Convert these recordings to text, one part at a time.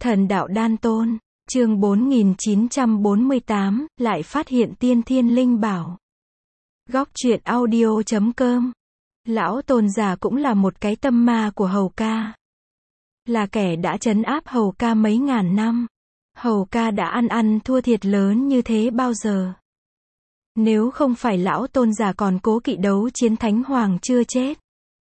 Thần đạo đan tôn, chương 4948, lại phát hiện tiên thiên linh bảo. Góc truyện audio.com. Lão tôn giả cũng là một cái tâm ma của Hầu ca. Là kẻ đã trấn áp Hầu ca mấy ngàn năm. Hầu ca đã ăn thua thiệt lớn như thế bao giờ. Nếu không phải lão tôn giả còn cố kỵ đấu chiến thánh hoàng chưa chết.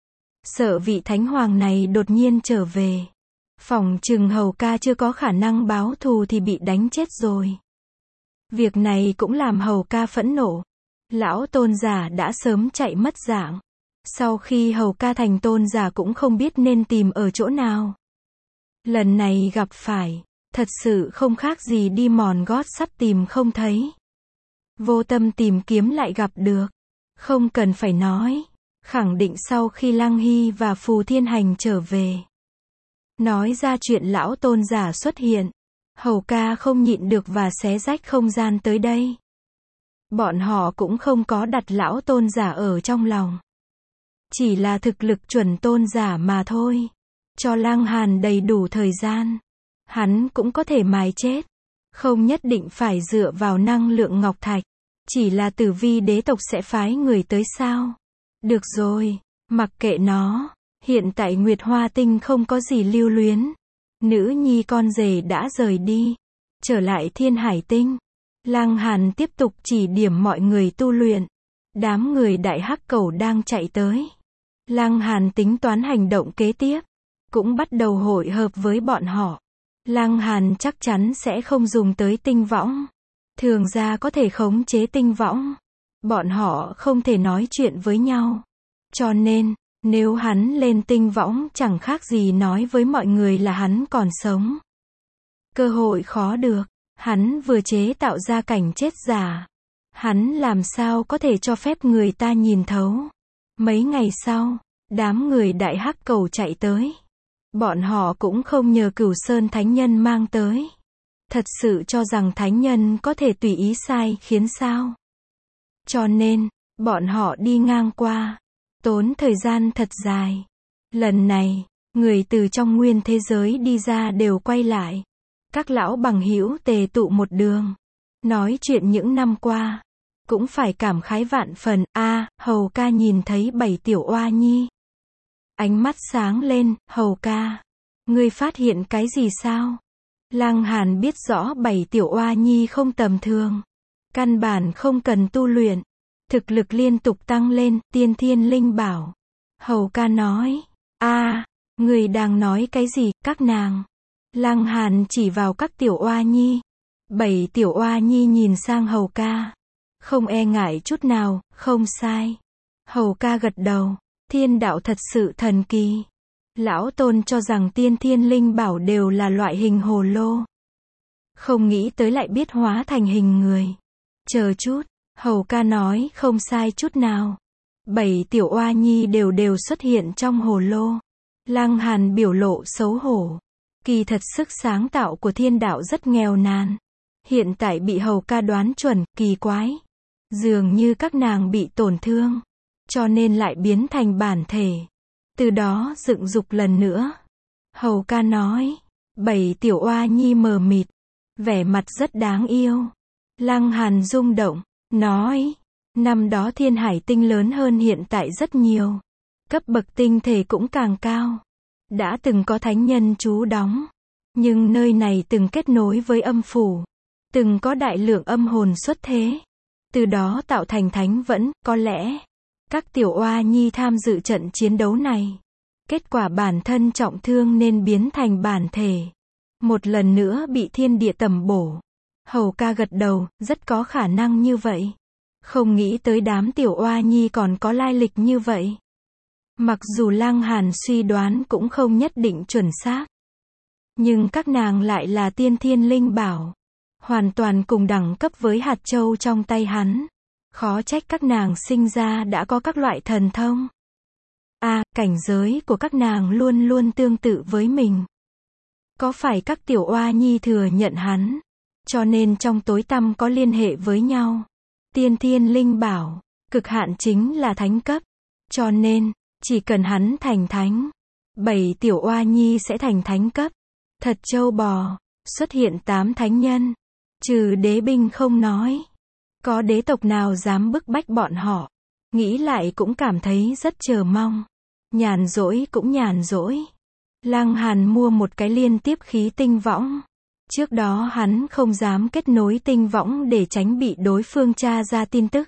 Sợ vị thánh hoàng này đột nhiên trở về. Phỏng chừng Hầu ca chưa có khả năng báo thù thì bị đánh chết rồi. Việc này cũng làm Hầu ca phẫn nộ. Lão tôn giả đã sớm chạy mất dạng. Sau khi Hầu ca thành tôn giả cũng không biết nên tìm ở chỗ nào. Lần này gặp phải, thật sự không khác gì đi mòn gót sắt tìm không thấy. Vô tâm tìm kiếm lại gặp được. Không cần phải nói. Khẳng định sau khi Lăng Hy và Phù Thiên Hành trở về. Nói ra chuyện lão tôn giả xuất hiện. Hầu ca không nhịn được và xé rách không gian tới đây. Bọn họ cũng không có đặt lão tôn giả ở trong lòng. Chỉ là thực lực chuẩn tôn giả mà thôi. Cho Lăng Hàn đầy đủ thời gian. Hắn cũng có thể mài chết. Không nhất định phải dựa vào năng lượng ngọc thạch. Chỉ là Tử Vi đế tộc sẽ phái người tới sao? Được rồi, mặc kệ nó. Hiện tại Nguyệt Hoa Tinh không có gì lưu luyến. Nữ nhi con rể đã rời đi. Trở lại Thiên Hải Tinh. Lăng Hàn tiếp tục chỉ điểm mọi người tu luyện. Đám người Đại Hắc Cẩu đang chạy tới. Lăng Hàn tính toán hành động kế tiếp. Cũng bắt đầu hội hợp với bọn họ. Lăng Hàn chắc chắn sẽ không dùng tới tinh võng. Thường ra có thể khống chế tinh võng. Bọn họ không thể nói chuyện với nhau. Cho nên, nếu hắn lên tinh võng chẳng khác gì nói với mọi người là hắn còn sống. Cơ hội khó được. Hắn vừa chế tạo ra cảnh chết giả. Hắn làm sao có thể cho phép người ta nhìn thấu. Mấy ngày sau, đám người Đại Hắc Cẩu chạy tới. Bọn họ cũng không nhờ Cửu Sơn Thánh Nhân mang tới. Thật sự cho rằng Thánh Nhân có thể tùy ý sai khiến sao. Cho nên, bọn họ đi ngang qua. Tốn thời gian thật dài. Lần này, người từ trong nguyên thế giới đi ra đều quay lại. Các lão bằng hữu tề tụ một đường. Nói chuyện những năm qua. Cũng phải cảm khái vạn phần. Hầu ca nhìn thấy 7 tiểu oa nhi. Ánh mắt sáng lên. Hầu ca, ngươi phát hiện cái gì sao? Lăng Hàn biết rõ 7 tiểu oa nhi không tầm thường. Căn bản không cần tu luyện. Thực lực liên tục tăng lên, tiên thiên linh bảo. Hầu ca nói. Người đang nói cái gì, các nàng? Lăng Hàn chỉ vào các tiểu oa nhi. 7 tiểu oa nhi nhìn sang Hầu ca. Không e ngại chút nào, không sai. Hầu ca gật đầu. Thiên đạo thật sự thần kỳ. Lão tôn cho rằng tiên thiên linh bảo đều là loại hình hồ lô. Không nghĩ tới lại biết hóa thành hình người. Chờ chút. Hầu ca nói không sai chút nào. 7 tiểu oa nhi đều xuất hiện trong hồ lô. Lăng Hàn biểu lộ xấu hổ. Kỳ thật sức sáng tạo của thiên đạo rất nghèo nàn. Hiện tại bị Hầu ca đoán chuẩn, kỳ quái. Dường như các nàng bị tổn thương. Cho nên lại biến thành bản thể. Từ đó dựng dục lần nữa. Hầu ca nói. 7 tiểu oa nhi mờ mịt. Vẻ mặt rất đáng yêu. Lăng Hàn rung động. Nói. Năm đó Thiên Hải Tinh lớn hơn hiện tại rất nhiều. Cấp bậc tinh thể cũng càng cao. Đã từng có thánh nhân trú đóng. Nhưng nơi này từng kết nối với âm phủ. Từng có đại lượng âm hồn xuất thế. Từ đó tạo thành thánh vẫn, có lẽ. Các tiểu oa nhi tham dự trận chiến đấu này. Kết quả bản thân trọng thương nên biến thành bản thể. Một lần nữa bị thiên địa tẩm bổ. Hầu ca gật đầu, rất có khả năng như vậy. Không nghĩ tới đám tiểu oa nhi còn có lai lịch như vậy. Mặc dù Lăng Hàn suy đoán cũng không nhất định chuẩn xác. Nhưng các nàng lại là tiên thiên linh bảo. Hoàn toàn cùng đẳng cấp với hạt châu trong tay hắn. Khó trách các nàng sinh ra đã có các loại thần thông. Cảnh giới của các nàng luôn luôn tương tự với mình. Có phải các tiểu oa nhi thừa nhận hắn? Cho nên trong tối tăm có liên hệ với nhau. Tiên thiên linh bảo, cực hạn chính là thánh cấp. Cho nên, chỉ cần hắn thành thánh, 7 tiểu oa nhi sẽ thành thánh cấp. Thật trâu bò, xuất hiện 8 thánh nhân. Trừ đế binh không nói. Có đế tộc nào dám bức bách bọn họ. Nghĩ lại cũng cảm thấy rất chờ mong. Nhàn rỗi cũng nhàn rỗi. Lăng Hàn mua một cái liên tiếp khí tinh võng. Trước đó hắn không dám kết nối tinh võng để tránh bị đối phương tra ra tin tức.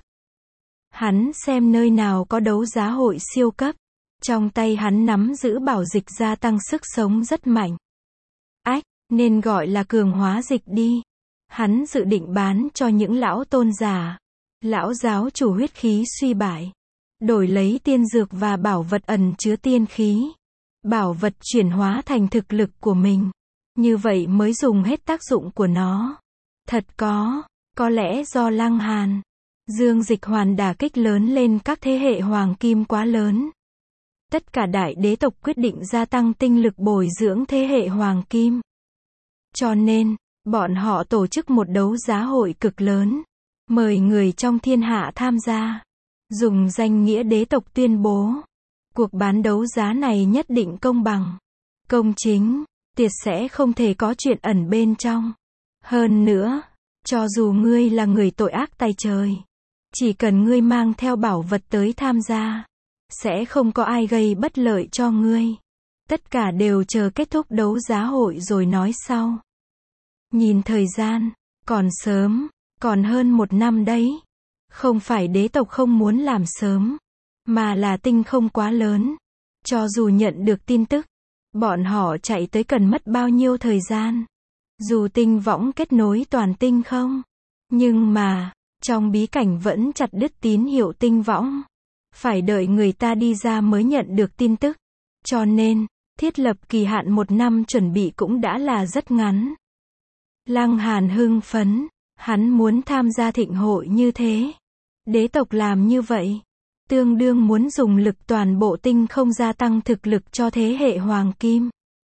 Hắn xem nơi nào có đấu giá hội siêu cấp. Trong tay hắn nắm giữ bảo dịch gia tăng sức sống rất mạnh. Ách, nên gọi là cường hóa dịch đi. Hắn dự định bán cho những lão tôn giả. Lão giáo chủ huyết khí suy bại. Đổi lấy tiên dược và bảo vật ẩn chứa tiên khí. Bảo vật chuyển hóa thành thực lực của mình. Như vậy mới dùng hết tác dụng của nó. Thật có lẽ do Lăng Hàn, Dương Dịch Hoàn đả kích lớn lên các thế hệ hoàng kim quá lớn. Tất cả đại đế tộc quyết định gia tăng tinh lực bồi dưỡng thế hệ hoàng kim. Cho nên, bọn họ tổ chức một đấu giá hội cực lớn. Mời người trong thiên hạ tham gia. Dùng danh nghĩa đế tộc tuyên bố. Cuộc bán đấu giá này nhất định công bằng. Công chính. Tuyệt sẽ không thể có chuyện ẩn bên trong. Hơn nữa, cho dù ngươi là người tội ác tày trời. Chỉ cần ngươi mang theo bảo vật tới tham gia. Sẽ không có ai gây bất lợi cho ngươi. Tất cả đều chờ kết thúc đấu giá hội rồi nói sau. Nhìn thời gian, còn sớm, còn hơn 1 năm đấy. Không phải đế tộc không muốn làm sớm, mà là tinh không quá lớn. Cho dù nhận được tin tức, bọn họ chạy tới cần mất bao nhiêu thời gian. Dù tinh võng kết nối toàn tinh không. Nhưng mà, trong bí cảnh vẫn chặt đứt tín hiệu tinh võng. Phải đợi người ta đi ra mới nhận được tin tức. Cho nên, thiết lập kỳ hạn 1 năm chuẩn bị cũng đã là rất ngắn. Lăng Hàn hưng phấn, hắn muốn tham gia thịnh hội như thế. Đế tộc làm như vậy, tương đương muốn dùng lực toàn bộ tinh không gia tăng thực lực cho thế hệ hoàng kim.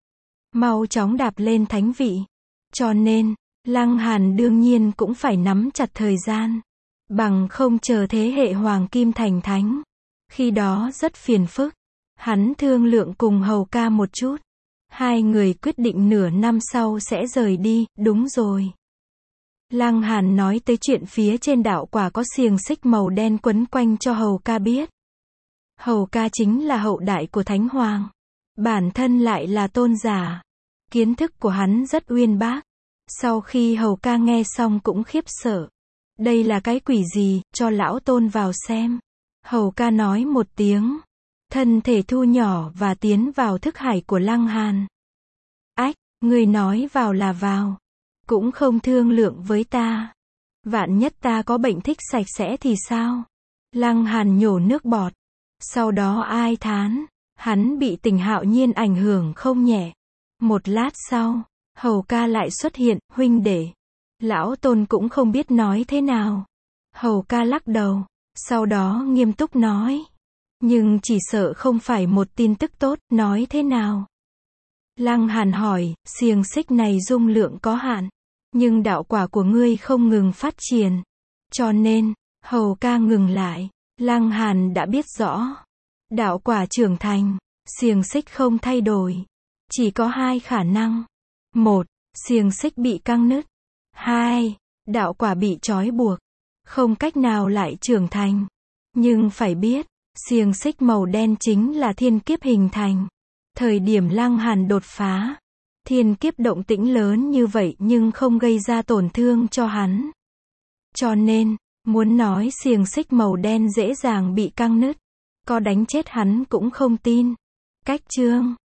Mau chóng đạp lên thánh vị. Cho nên, Lăng Hàn đương nhiên cũng phải nắm chặt thời gian. Bằng không chờ thế hệ hoàng kim thành thánh. Khi đó rất phiền phức. Hắn thương lượng cùng hầu ca một chút. Hai người quyết định nửa năm sau sẽ rời đi, đúng rồi. Lăng Hàn nói tới chuyện phía trên đạo quả có xiềng xích màu đen quấn quanh cho hầu ca biết. Hầu ca chính là hậu đại của Thánh Hoàng. Bản thân lại là tôn giả. Kiến thức của hắn rất uyên bác. Sau khi hầu ca nghe xong cũng khiếp sợ. Đây là cái quỷ gì, cho lão tôn vào xem. Hầu ca nói một tiếng. Thân thể thu nhỏ và tiến vào thức hải của Lăng Hàn. Ách, người nói vào là vào. Cũng không thương lượng với ta. Vạn nhất ta có bệnh thích sạch sẽ thì sao? Lăng Hàn nhổ nước bọt. Sau đó ai thán. Hắn bị Tình Hạo Nhiên ảnh hưởng không nhẹ. Một lát sau, hầu ca lại xuất hiện, huynh đệ. Lão tôn cũng không biết nói thế nào. Hầu ca lắc đầu. Sau đó nghiêm túc nói. Nhưng chỉ sợ không phải một tin tức tốt, nói thế nào? Lăng Hàn hỏi, xiềng xích này dung lượng có hạn. Nhưng đạo quả của ngươi không ngừng phát triển. Cho nên, hầu ca ngừng lại. Lăng Hàn đã biết rõ. Đạo quả trưởng thành, xiềng xích không thay đổi. Chỉ có 2 khả năng. 1. Xiềng xích bị căng nứt. 2. Đạo quả bị trói buộc. Không cách nào lại trưởng thành. Nhưng phải biết, xiềng xích màu đen chính là thiên kiếp hình thành. Thời điểm Lăng Hàn đột phá, thiên kiếp động tĩnh lớn như vậy nhưng không gây ra tổn thương cho hắn. Cho nên, muốn nói xiềng xích màu đen dễ dàng bị căng nứt, có đánh chết hắn cũng không tin. Cách chương